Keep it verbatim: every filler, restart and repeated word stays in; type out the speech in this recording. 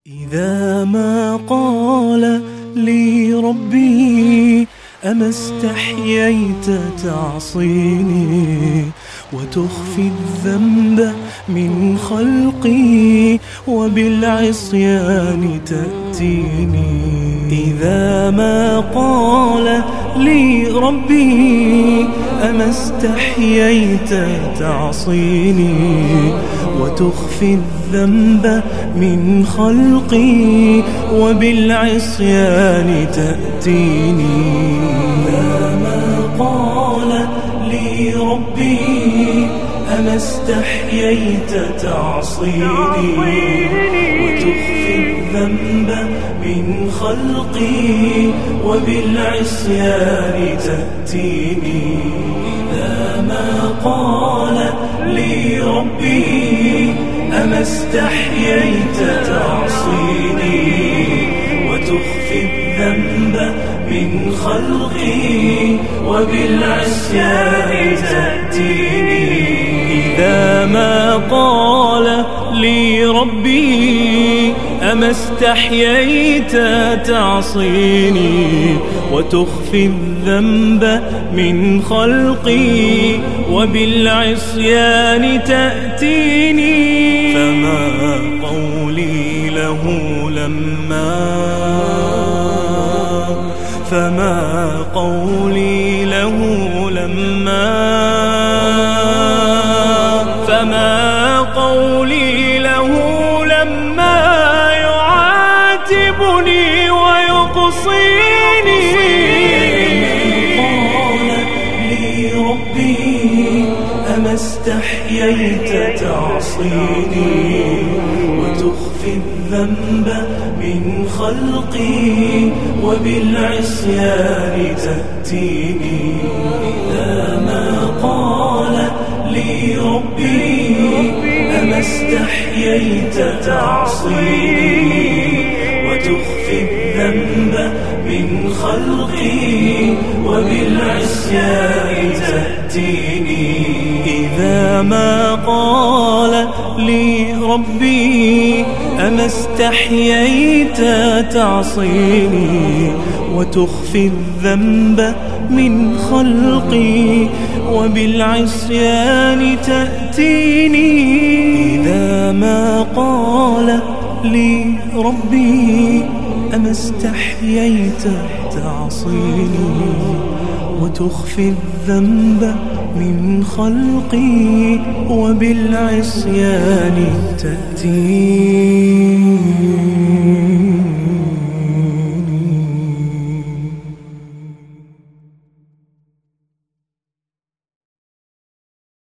إذا ما قال لي ربي أما استحييت تعصيني وتخفي الذنب من خلقي وبالعصيان تأتيني. إذا ما قال لي ربي أما استحييت تعصيني وتخفي الذنب من خلقي وبالعصيان تأتيني. إذا ما قال لي ربي أما استحييت تعصيني وتخفي الذنب من خلقي وبالعصيان تأتيني. إذا ما قال لي ربي أما استحييت تعصيني وتخفي الذنب من خلقي وبالعصيان تأتيني. إذا ما قال لي ربي أما استحييت تعصيني وتخفي الذنب من خلقي وبالعصيان تأتيني. فما قولي له لما فما قولي له لما فما قولي له لما يعاتبني ويقصيني. قال لي ربي أما استحييت تعصيني وتخفي الذنب من خلقي وبالعصيان تأتيني. إذا ما قال لي ربي أما استحييت تعصيني وتخفي الذنب من خلقي وبالعصيان تأتيني. إذا ما قال لي ربي أما استحييت تعصيني وتخفي الذنب من خلقي وبالعصيان تأتيني. إذا ما قال لي ربي أما استحييت تعصيني وتخفي الذنب من خلقي وبالعصيان تأتيني.